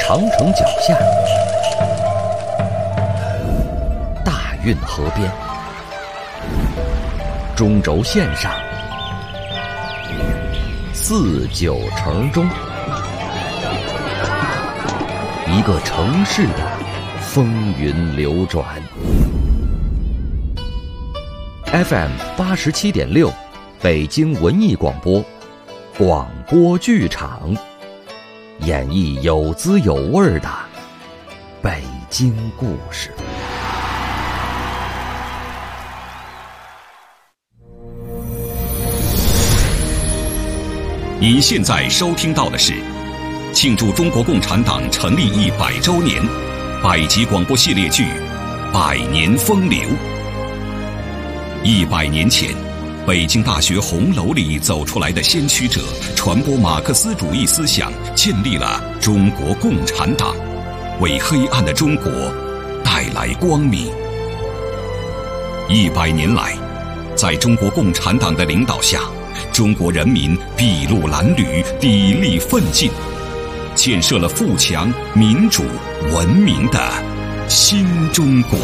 长城脚下，大运河边，中轴线上，四九城中，一个城市的风云流转。FM 87.6，北京文艺广播，广播剧场，演绎有滋有味的北京故事。 您现在收听到的是庆祝中国共产党成立100周年百集广播系列剧《百年风流》。100年前，北京大学红楼里走出来的先驱者，传播马克思主义思想，建立了中国共产党，为黑暗的中国带来光明。100年来，在中国共产党的领导下，中国人民筚路蓝缕，砥砺奋进，建设了富强、民主、文明的新中国。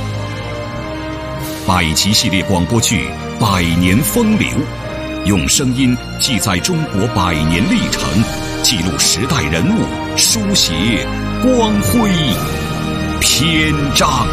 百集系列广播剧《百年风流》，用声音记载中国100年历程，记录时代人物，书写光辉篇章。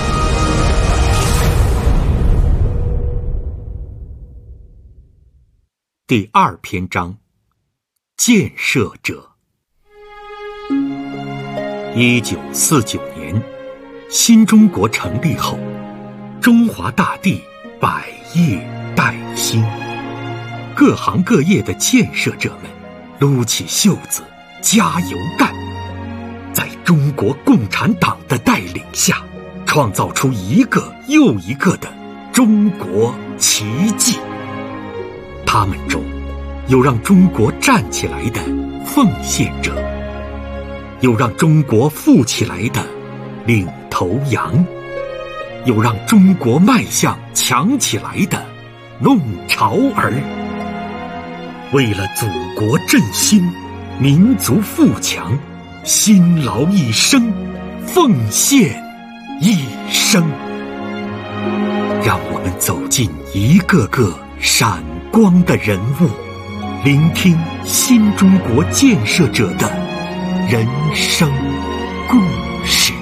第2篇章，建设者。1949年，新中国成立后，中华大地百业待兴，各行各业的建设者们撸起袖子加油干，在中国共产党的带领下，创造出一个又一个的中国奇迹。他们中有让中国站起来的奉献者，有让中国富起来的领头羊，有让中国迈向强起来的弄潮儿。为了祖国振兴，民族富强，辛劳一生，奉献一生。让我们走进一个个闪光的人物，聆听新中国建设者的人生故事。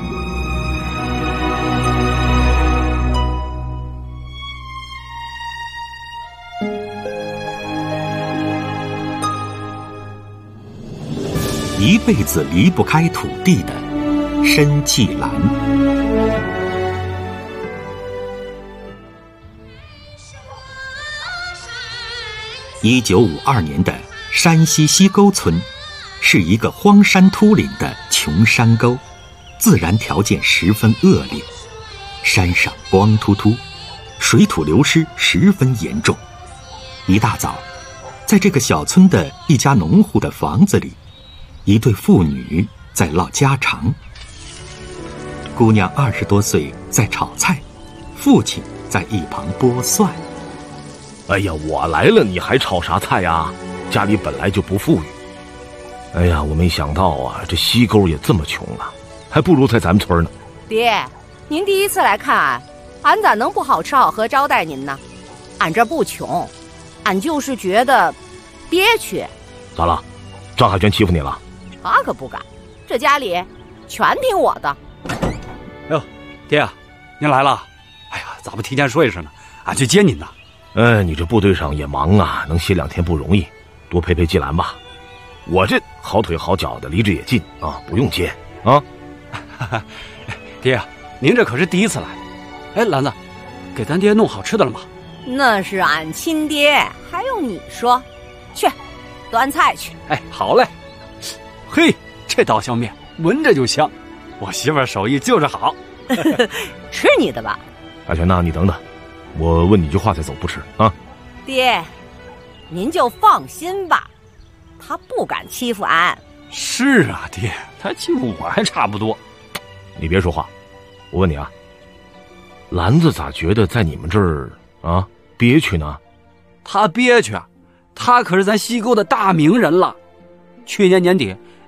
一辈子离不开土地的申纪兰。1952年的山西西沟村是一个荒山秃岭的穷山沟，自然条件十分恶劣，山上光秃秃，水土流失十分严重。一大早，在这个小村的一家农户的房子里，一对父女在唠家常。姑娘20多岁在炒菜，父亲在一旁剥蒜。 哎呀，我来了你还炒啥菜呀？家里本来就不富裕。哎呀，我没想到啊，这西沟也这么穷啊，还不如在咱们村呢。 爹，您第一次来看俺咋能不好吃好喝招待您呢？俺这不穷，俺就是觉得憋屈。 咋了？张海泉欺负你了？ 他可不敢，这家里全听我的。 哟，爹啊，您来了。哎呀，咋不提前说一声呢？俺去接您呢。 哎，你这部队上也忙啊，能歇2天不容易，多陪陪季兰吧。我这好腿好脚的，离这也近啊，不用接啊。 爹啊，您这可是第一次来。哎，兰子，给咱爹弄好吃的了吗？ 那是俺亲爹，还用你说？去，端菜去。 哎，好嘞。嘿，这刀削面闻着就香，我媳妇儿手艺就是好。 吃你的吧。 海泉呐，你等等，我问你句话再走，不吃啊。 爹，您就放心吧，他不敢欺负俺。 是啊，爹，他欺负我还差不多。 你别说话，我问你啊，兰子咋觉得在你们这儿啊憋屈呢？ 他憋屈啊，他可是咱西沟的大名人了。去年年底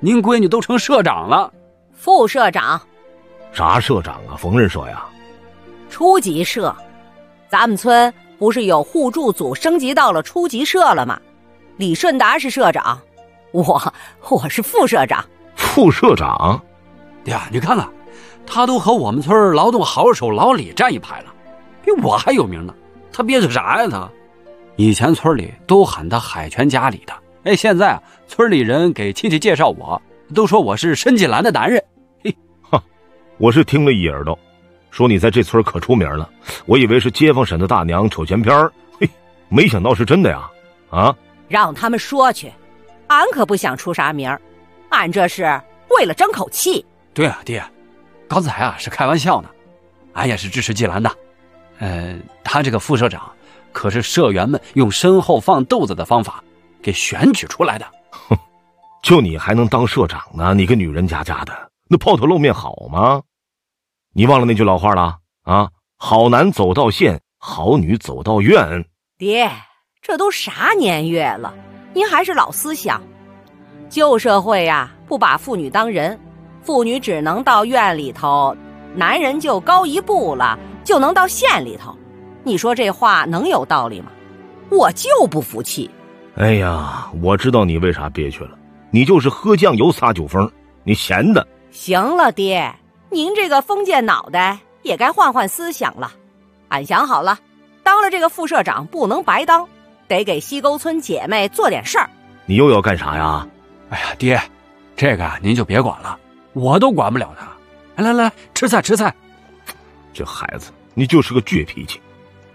您闺女都成社长了。 副社长。 啥社长啊？缝纫社呀？ 初级社。咱们村不是有互助组升级到了初级社了吗？李顺达是社长，我是副社长。 副社长？ 呀，你看看，他都和我们村劳动好手老李站一排了，比我还有名呢。他憋着啥呀他？以前村里都喊他海泉家里的，哎，现在啊，村里人给亲戚介绍我，都说我是申纪兰的男人。嘿， 哈，我是听了一耳朵，说你在这村可出名了，我以为是街坊婶子大娘瞅闲篇儿，嘿，没想到是真的呀！啊， 让他们说去，俺可不想出啥名，俺这是为了争口气。 对啊，爹，刚才啊是开玩笑呢，俺也是支持纪兰的。他这个副社长可是社员们用身后放豆子的方法给选举出来的。 哼，就你还能当社长呢？你个女人家的，那抛头露面好吗？你忘了那句老话了啊？好男走到县，好女走到院。 爹，这都啥年月了，您还是老思想。旧社会呀，不把妇女当人，妇女只能到院里头，男人就高一步了，就能到县里头。你说这话能有道理吗？我就不服气。 哎呀，我知道你为啥憋屈了，你就是喝酱油撒酒疯，你闲的。 行了，爹，您这个封建脑袋也该换换思想了。俺想好了，当了这个副社长不能白当，得给西沟村姐妹做点事儿。 你又要干啥呀？ 哎呀，爹，这个您就别管了，我都管不了他。来，吃菜吃菜。 这孩子，你就是个倔脾气。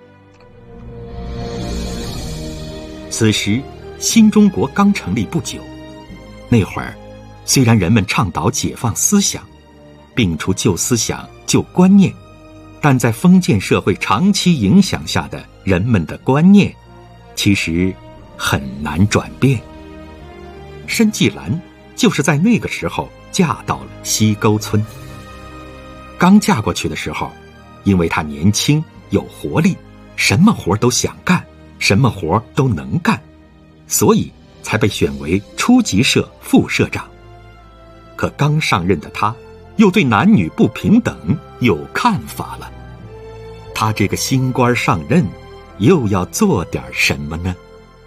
此时，新中国刚成立不久。那会儿，虽然人们倡导解放思想，摒除旧思想、旧观念，但在封建社会长期影响下的人们的观念，其实很难转变。申纪兰就是在那个时候嫁到了西沟村。刚嫁过去的时候，因为她年轻有活力，什么活都想干，什么活都能干，所以才被选为初级社副社长。可刚上任的她又对男女不平等有看法了。她这个新官上任又要做点什么呢？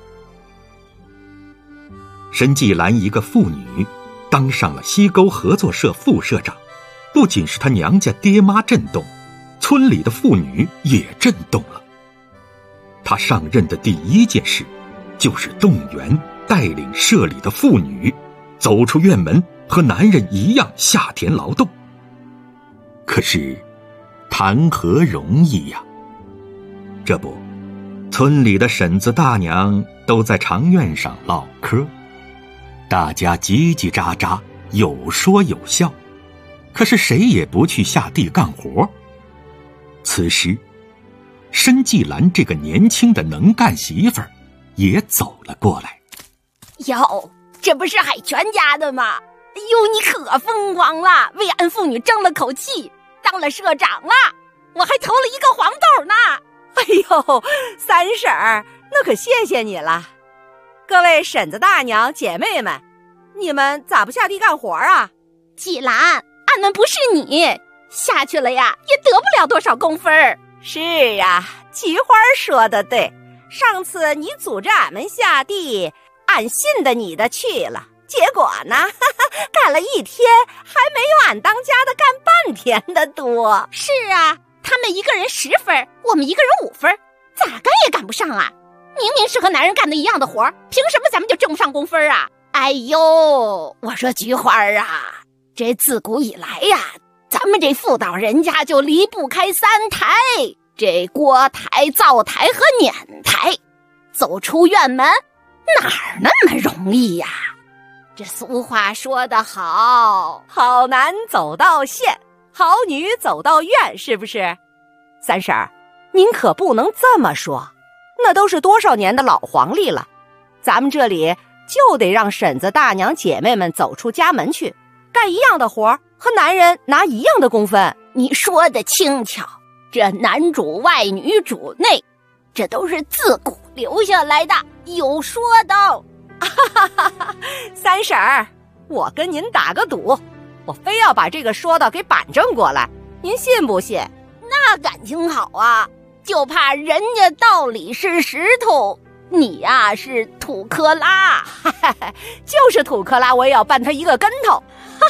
申纪兰一个妇女当上了西沟合作社副社长，不仅是她娘家爹妈震动，村里的妇女也震动了。她上任的第一件事就是动员带领社里的妇女走出院门，和男人一样下田劳动。可是谈何容易呀！这不，村里的婶子大娘都在长院上唠嗑，大家叽叽喳喳，有说有笑，可是谁也不去下地干活。此时，申纪兰这个年轻的能干媳妇儿也走了过来。 哟，这不是海泉家的吗？哎呦，你可风光了，为俺妇女争了口气，当了社长了，我还投了一个黄豆呢。 哎呦，三婶儿，那可谢谢你了。各位婶子大娘姐妹们，你们咋不下地干活啊？ 纪兰，俺们不是你，下去了呀也得不了多少工分。 是啊，菊花说的对，上次你组织俺们下地，俺信的你的去了，结果呢，干了一天还没有俺当家的干半天的多。 是啊，他们一个人10分，我们一个人5分，咋干也赶不上啊！明明是和男人干的一样的活，凭什么咱们就挣不上工分啊？哎呦，我说菊花啊，这自古以来呀，咱们这妇道人家就离不开3台，这锅台、灶台和碾台，走出院门哪儿那么容易呀？这俗话说得好， 好男走到县，好女走到院，是不是？三婶儿，您可不能这么说，那都是多少年的老黄历了。咱们这里就得让婶子大娘姐妹们走出家门去，干一样的活，和男人拿一样的工分。 你说的轻巧，这男主外女主内，这都是自古留下来的，有说道。 三婶儿， 我跟您打个赌，我非要把这个说道给板正过来，您信不信？ 那感情好啊，就怕人家道理是石头，你呀是土克拉。 就是土克拉，我也要绊他一个跟头。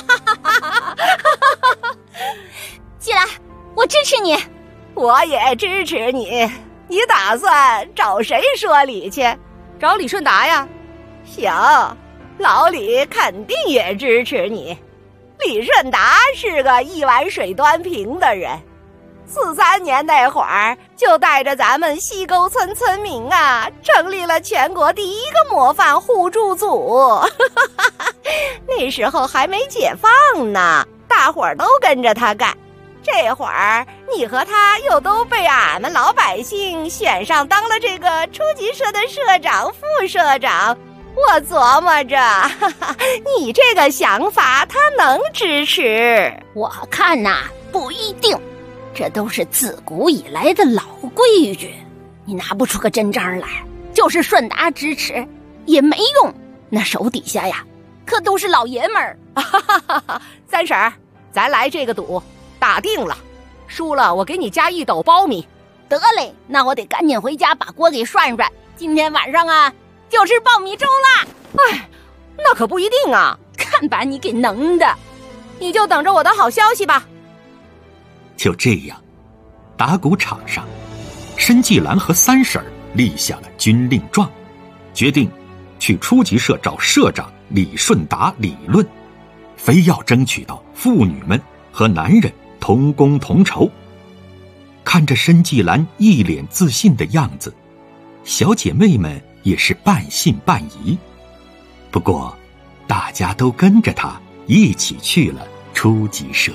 季兰，我支持你。 我也支持你。你打算找谁说理去？找李顺达呀？行，老李肯定也支持你。李顺达是个一碗水端平的人，43年那会儿就带着咱们西沟村村民啊，成立了全国第一个模范互助组。那时候还没解放呢，大伙儿都跟着他干。这会儿你和他又都被俺们老百姓选上当了这个初级社的社长、副社长。我琢磨着，你这个想法他能支持？ 我看呐，不一定，这都是自古以来的老规矩，你拿不出个真章来。就是顺达支持也没用，那手底下呀，可都是老爷们儿。 三婶儿，咱来这个赌，打定了，输了我给你加1斗苞米。 得嘞，那我得赶紧回家把锅给涮涮，今天晚上啊就吃苞米粥啦。 哎，那可不一定啊， 看把你给能的。 你就等着我的好消息吧。 就这样，打鼓场上，申纪兰和三婶立下了军令状，决定去初级社找社长李顺达理论，非要争取到妇女们和男人同工同酬。看着申纪兰一脸自信的样子，小姐妹们也是半信半疑。不过大家都跟着她一起去了初级社。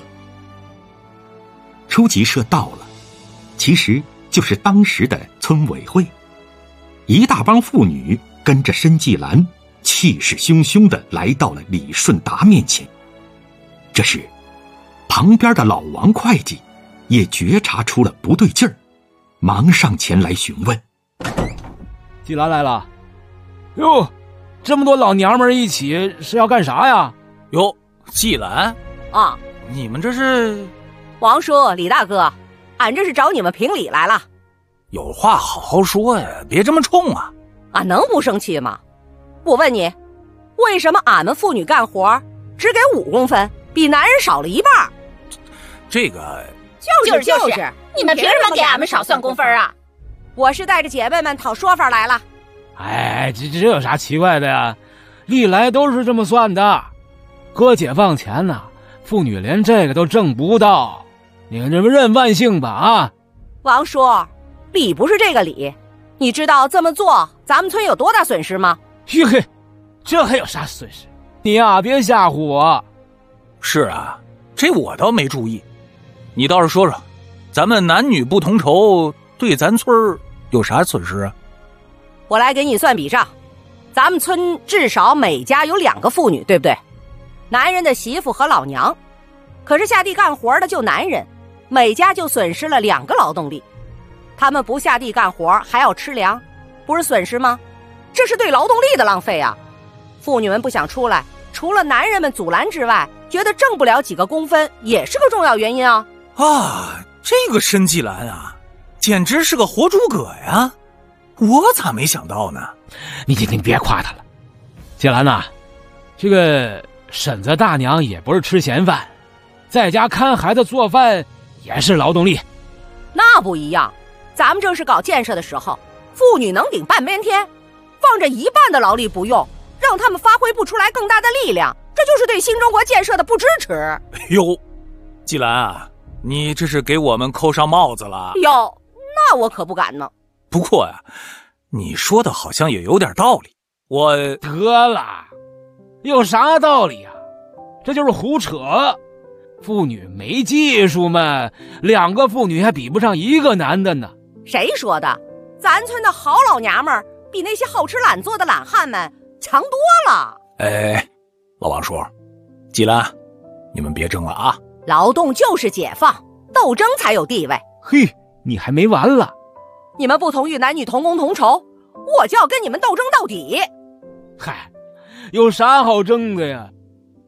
初级社到了，其实就是当时的村委会。一大帮妇女跟着申纪兰气势汹汹地来到了李顺达面前。这时旁边的老王会计也觉察出了不对劲儿，忙上前来询问。 纪兰来了。哟，这么多老娘们一起是要干啥呀？ 哟，纪兰啊， 你们这是？ 王叔、李大哥，俺这是找你们评理来了。 有话好好说呀，别这么冲啊。 俺能不生气吗？我问你，为什么俺们妇女干活只给5公分，比男人少了1半？ 这个就是你们凭什么给俺们少算工分啊？ 我是带着姐妹们讨说法来了。 哎，这有啥奇怪的呀？历来都是这么算的。搁解放前呢，妇女连这个都挣不到，你们认万幸吧啊！ 王叔，理不是这个理，你知道这么做咱们村有多大损失吗？ 嘿，这还有啥损失？你呀，别吓唬我。 是啊，这我倒没注意。你倒是说说，咱们男女不同酬对咱村有啥损失啊？ 我来给你算笔账，咱们村至少每家有2个妇女，对不对？男人的媳妇和老娘，可是下地干活的就男人，每家就损失了2个劳动力。他们不下地干活还要吃粮，不是损失吗？这是对劳动力的浪费啊！妇女们不想出来，除了男人们阻拦之外，觉得挣不了几个工分也是个重要原因啊！ 啊，这个申纪兰啊，简直是个活诸葛呀！我咋没想到呢？ 你别夸他了。纪兰呐，这个婶子大娘也不是吃闲饭，在家看孩子做饭也是劳动力。 那不一样，咱们正是搞建设的时候，妇女能顶半边天，放着1半的劳力不用，让他们发挥不出来更大的力量，这就是对新中国建设的不支持。 哟，纪兰啊，你这是给我们扣上帽子了。 哟，那我可不敢呢。 不过呀，你说的好像也有点道理。我得了，有啥道理啊？这就是胡扯。妇女没技术嘛，2个妇女还比不上1个男的呢。 谁说的？咱村的好老娘们儿比那些好吃懒做的懒汉们强多了。 哎，老王叔，纪兰，你们别争了啊！ 劳动就是解放，斗争才有地位。 嘿，你还没完了！ 你们不同意男女同工同酬，我就要跟你们斗争到底。 嗨，有啥好争的呀？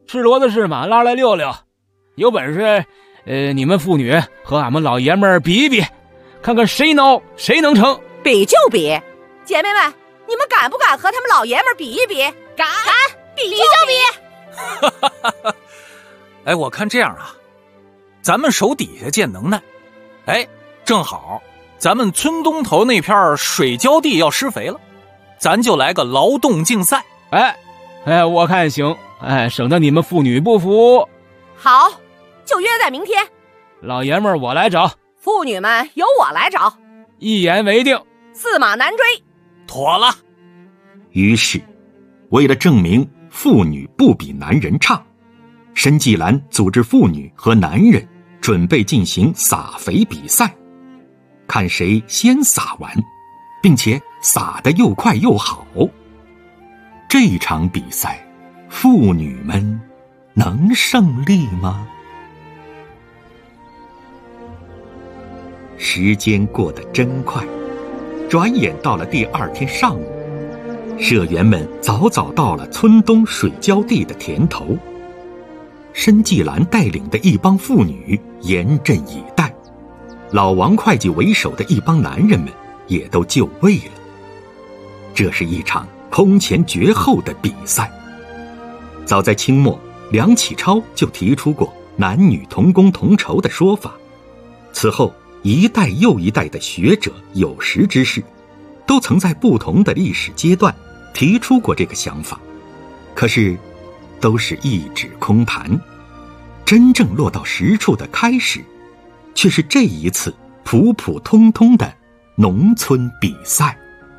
是骡子是马，拉来溜溜。有本事，你们妇女和俺们老爷们儿比一比，看看谁孬谁能成。 比就比，姐妹们，你们敢不敢和他们老爷们儿比一比？ 敢，比就比。哎，我看这样啊，咱们手底下见能耐。哎，正好咱们村东头那片水浇地要施肥了，咱就来个劳动竞赛。 哎，我看行。省得你们妇女不服。 好，就约在明天。 老爷们儿我来找， 妇女们由我来找， 一言为定， 驷马难追。 妥了。 于是，为了证明妇女不比男人差，申纪兰组织妇女和男人准备进行撒肥比赛，看谁先撒完，并且撒得又快又好。这场比赛，妇女们能胜利吗？时间过得真快，转眼到了第二天上午，社员们早早到了村东水浇地的田头。申纪兰带领的一帮妇女严阵以待，老王会计为首的一帮男人们也都就位了。这是一场空前绝后的比赛。早在清末，梁启超就提出过男女同工同酬的说法。此后，一代又一代的学者有识之士，都曾在不同的历史阶段提出过这个想法，可是都是一纸空谈。真正落到实处的开始，却是这一次普普通通的农村比赛。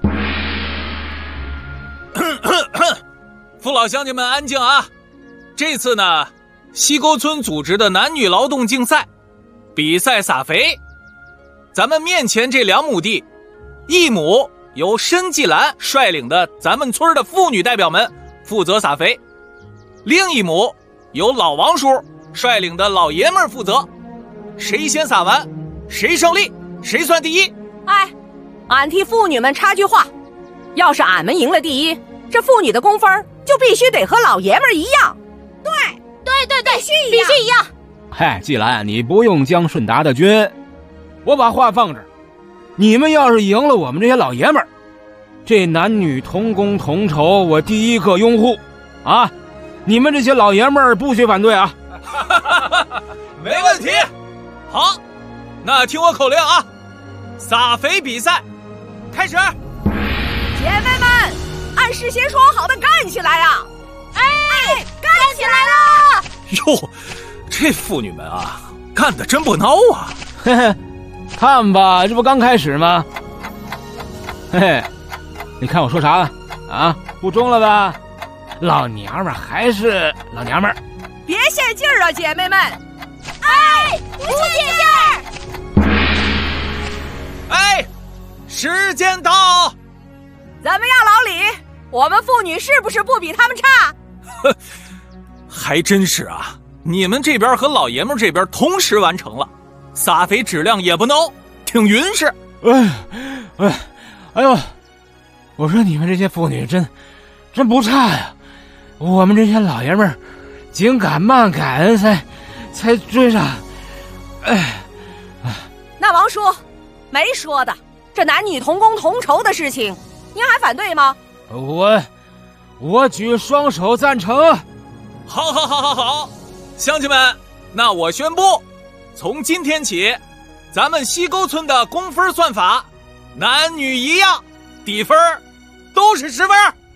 父老乡亲们安静啊！这次呢，西沟村组织的男女劳动竞赛，比赛撒肥。咱们面前这2亩地，一亩由申纪兰率领的咱们村的妇女代表们负责撒肥，另一亩由老王叔率领的老爷们负责。谁先撒完，谁胜利，谁算第一。 哎，俺替妇女们插句话，要是俺们赢了第一，这妇女的工分就必须得和老爷们儿一样。 对，必须一样。 嗨，纪兰，你不用将顺达的军，我把话放这儿。你们要是赢了我们这些老爷们儿，这男女同工同酬，我第一个拥护啊！你们这些老爷们儿不许反对啊！ 没问题。好，那听我口令啊，撒肥比赛开始。 姐妹们，按事先说好的干起来啊！哎，干起来了！ 哟，这妇女们啊，干得真不孬啊！ 嘿嘿，看吧，这不刚开始吗？嘿嘿，你看我说啥了啊？不中了吧？老娘们还是老娘们， 别泄劲儿啊，姐妹们！ 哎，不泄劲儿！ 哎，时间到！ 怎么样，老李？我们妇女是不是不比他们差？ 还真是啊！你们这边和老爷们这边同时完成了，撒肥质量也不孬，挺匀实。 哎呦，我说你们这些妇女真不差呀！我们这些老爷们儿紧赶慢赶才追上。 那王叔没说的，这男女同工同酬的事情，您还反对吗？ 我举双手赞成。 好，乡亲们，那我宣布，从今天起，咱们西沟村的工分算法，男女一样，底分都是10分。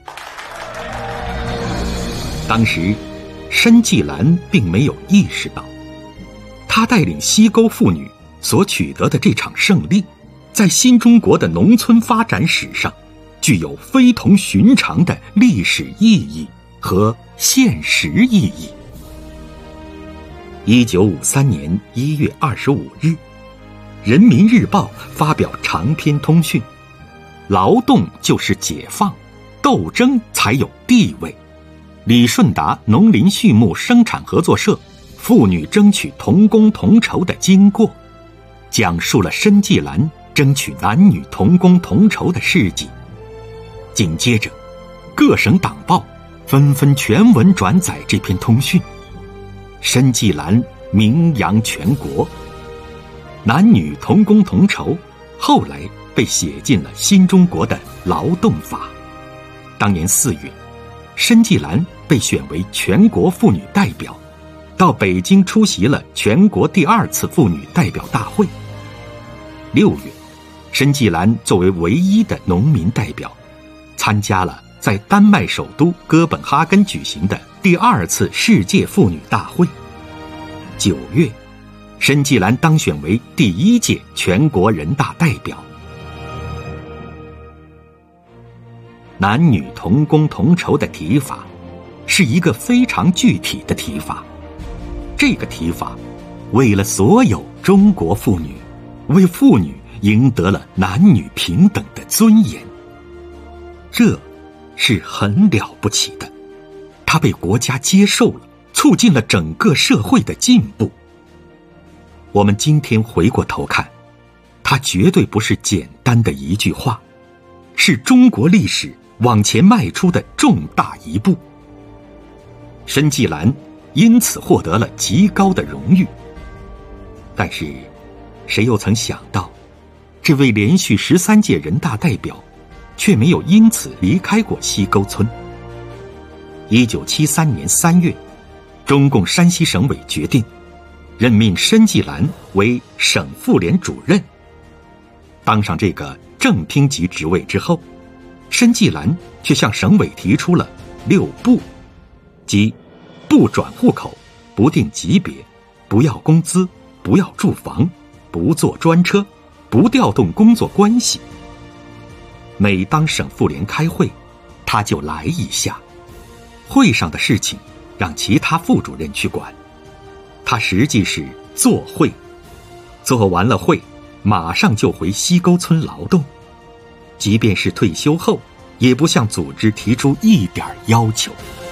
当时，申纪兰并没有意识到，他带领西沟妇女所取得的这场胜利，在新中国的农村发展史上，具有非同寻常的历史意义和现实意义。1953年1月25日，《人民日报》发表长篇通讯：劳动就是解放，斗争才有地位。李顺达农林畜牧生产合作社妇女争取同工同酬的经过，讲述了申纪兰争取男女同工同酬的事迹。紧接着，各省党报纷纷全文转载这篇通讯，申纪兰名扬全国。男女同工同酬，后来被写进了新中国的劳动法。当年4月，申纪兰被选为全国妇女代表，到北京出席了全国第2次妇女代表大会。6月，申纪兰作为唯一的农民代表，参加了在丹麦首都哥本哈根举行的第2次世界妇女大会。9月，申纪兰当选为第1届全国人大代表。男女同工同酬的提法是一个非常具体的提法，这个提法为了所有中国妇女，为妇女赢得了男女平等的尊严，这是很了不起的。它被国家接受了，促进了整个社会的进步。我们今天回过头看，它绝对不是简单的一句话，是中国历史往前迈出的重大一步。申纪兰因此获得了极高的荣誉。但是谁又曾想到，这位连续13届人大代表却没有因此离开过西沟村。1973年3月，中共山西省委决定任命申纪兰为省妇联主任。当上这个正厅级职位之后，申纪兰却向省委提出了6不，即不转户口，不定级别，不要工资，不要住房，不坐专车，不调动工作关系。每当省妇联开会，他就来一下，会上的事情让其他副主任去管，他实际是做会，做完了会马上就回西沟村劳动，即便是退休后也不向组织提出一点要求。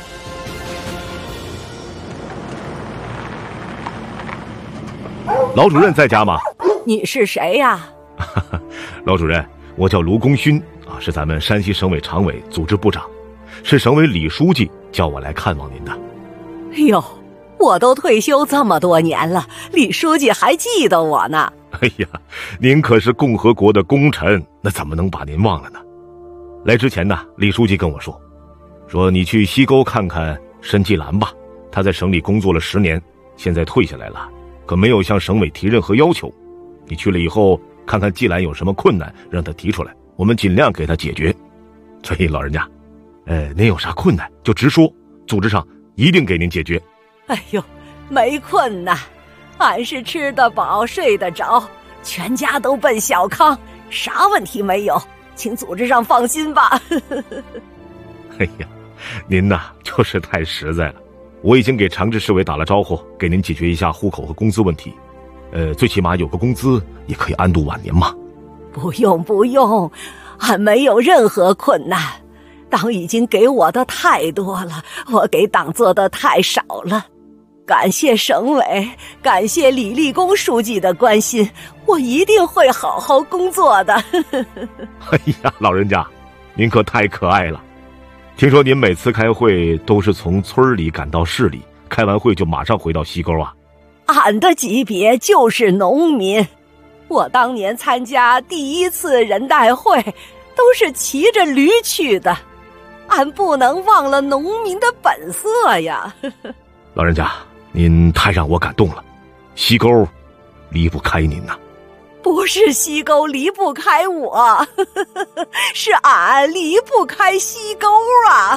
老主任在家吗？ 你是谁呀？ 老主任，我叫卢功勋啊，是咱们山西省委常委、组织部长，是省委李书记叫我来看望您的。 哟，我都退休这么多年了，李书记还记得我呢。 哎呀，您可是共和国的功臣，那怎么能把您忘了呢？来之前呢，李书记跟我说你去西沟看看申纪兰吧，他在省里工作了10年，现在退下来了，可没有向省委提任何要求。你去了以后，看看纪兰有什么困难，让他提出来，我们尽量给他解决。所以老人家，您有啥困难就直说，组织上一定给您解决。 哎呦，没困难，俺是吃得饱睡得着，全家都奔小康，啥问题没有，请组织上放心吧。 哎呀，您呐就是太实在了，我已经给长治市委打了招呼，给您解决一下户口和工资问题。最起码有个工资也可以安度晚年嘛。 不用，俺没有任何困难，党已经给我的太多了，我给党做的太少了。感谢省委，感谢李立功书记的关心，我一定会好好工作的。 哎呀，老人家，您可太可爱了。听说您每次开会都是从村里赶到市里，开完会就马上回到西沟啊？ 俺的级别就是农民，我当年参加第1次人代会都是骑着驴去的，俺不能忘了农民的本色呀。 老人家，您太让我感动了，西沟离不开您呐。 不是西沟离不开我，是俺离不开西沟啊。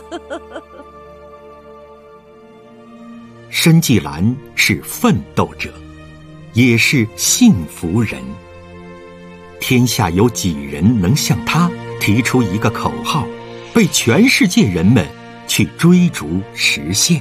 申纪兰是奋斗者，也是幸福人。天下有几人能像他提出一个口号，被全世界人们去追逐实现？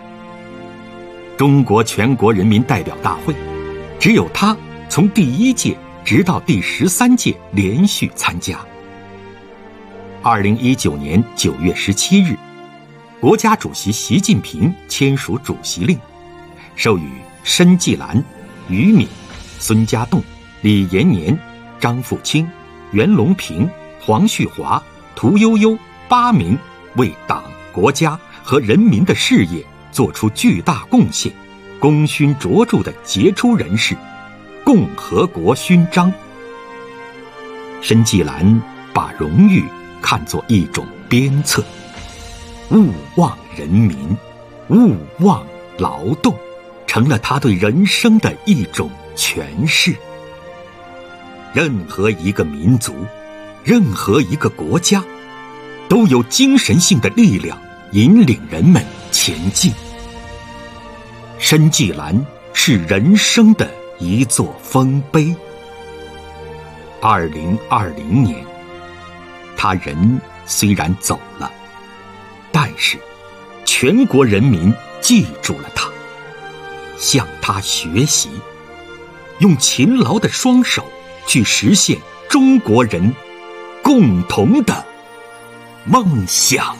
中国全国人民代表大会，只有他从第1届直到第13届连续参加。2019年9月17日，国家主席习近平签署主席令，授予申纪兰、于敏、孙家栋、李延年、张富清、袁隆平、黄旭华、屠呦呦8名为党、国家和人民的事业做出巨大贡献、功勋卓著的杰出人士，共和国勋章。申纪兰把荣誉看作一种鞭策，勿忘人民，勿忘劳动，成了他对人生的一种诠释。任何一个民族，任何一个国家，都有精神性的力量引领人们前进。申纪兰是人生的一座丰碑。2020年，他人虽然走了，但是全国人民记住了他，向他学习，用勤劳的双手去实现中国人共同的梦想。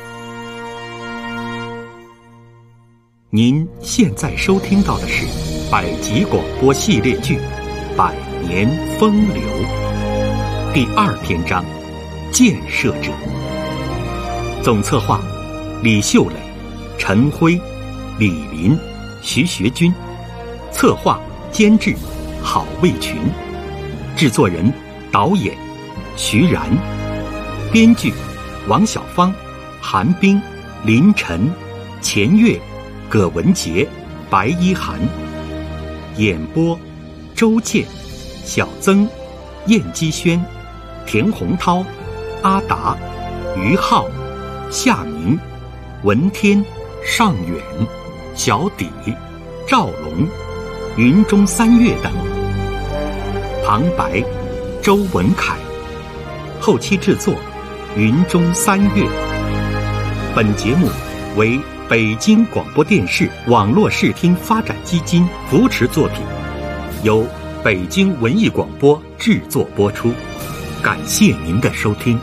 您现在收听到的是百集广播系列剧《百年风流》第2篇章《建设者》，总策划李秀磊、陈辉、李林、徐学军，策划监制郝卫群，制作人导演徐然，编剧王小芳、韩冰、林晨、钱月、葛文杰、白一涵，演播周健、小曾、燕基轩、田洪涛、阿达、于浩、夏明、文天、尚远、小底、赵龙、云中三月等，旁白周文凯，后期制作云中三月。本节目为北京广播电视网络视听发展基金扶持作品，由北京文艺广播制作播出。感谢您的收听。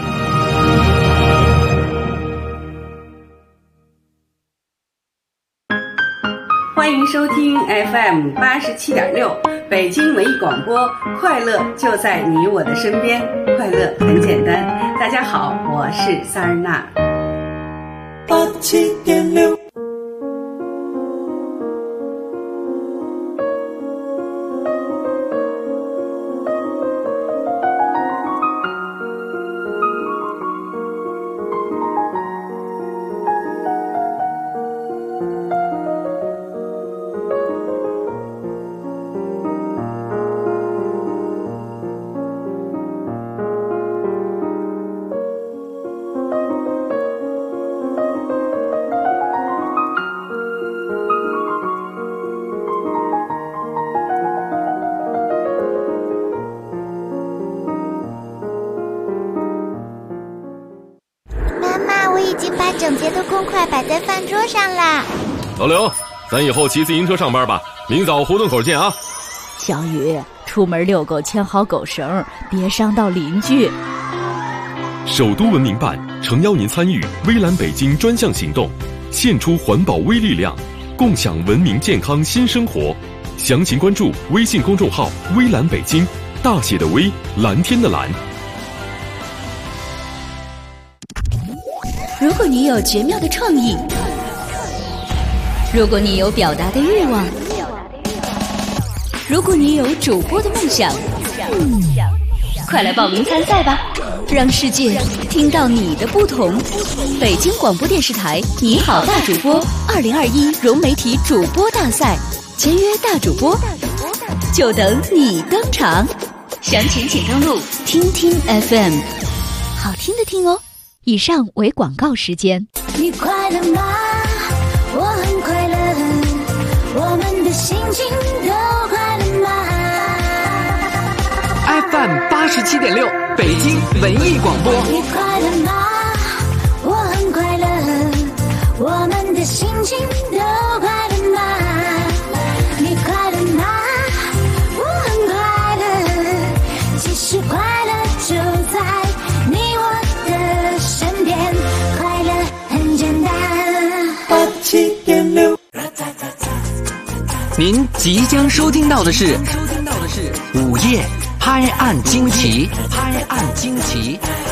欢迎收听 FM 87.6北京文艺广播，快乐就在你我的身边，快乐很简单。大家好，我是萨尔娜。 87.6 整洁的公筷摆在饭桌上啦。 老刘，咱以后骑自行车上班吧，明早胡同口见啊。 小雨，出门遛狗牵好狗绳，别伤到邻居。 首都文明办诚邀您参与微蓝北京专项行动，献出环保微力量，共享文明健康新生活。详情关注微信公众号微蓝北京，大写的微，蓝天的蓝。 如果你有绝妙的创意，如果你有表达的欲望，如果你有主播的梦想，快来报名参赛吧，让世界听到你的不同。北京广播电视台你好大主播2021融媒体主播大赛，签约大主播，就等你登场。详情请登录听听 FM， 好听的听哦。以上为广告时间。 你快乐吗？我很快乐，我们的心情都快乐吗？ FM 87.6北京文艺广播。 你快乐吗？我很快乐，我们的心情都快乐吗？你快乐吗？我很快乐，其实快乐就在你我的身边，快乐很简单。 87.6。 您即将收听到的是午夜拍案惊奇，拍案惊奇。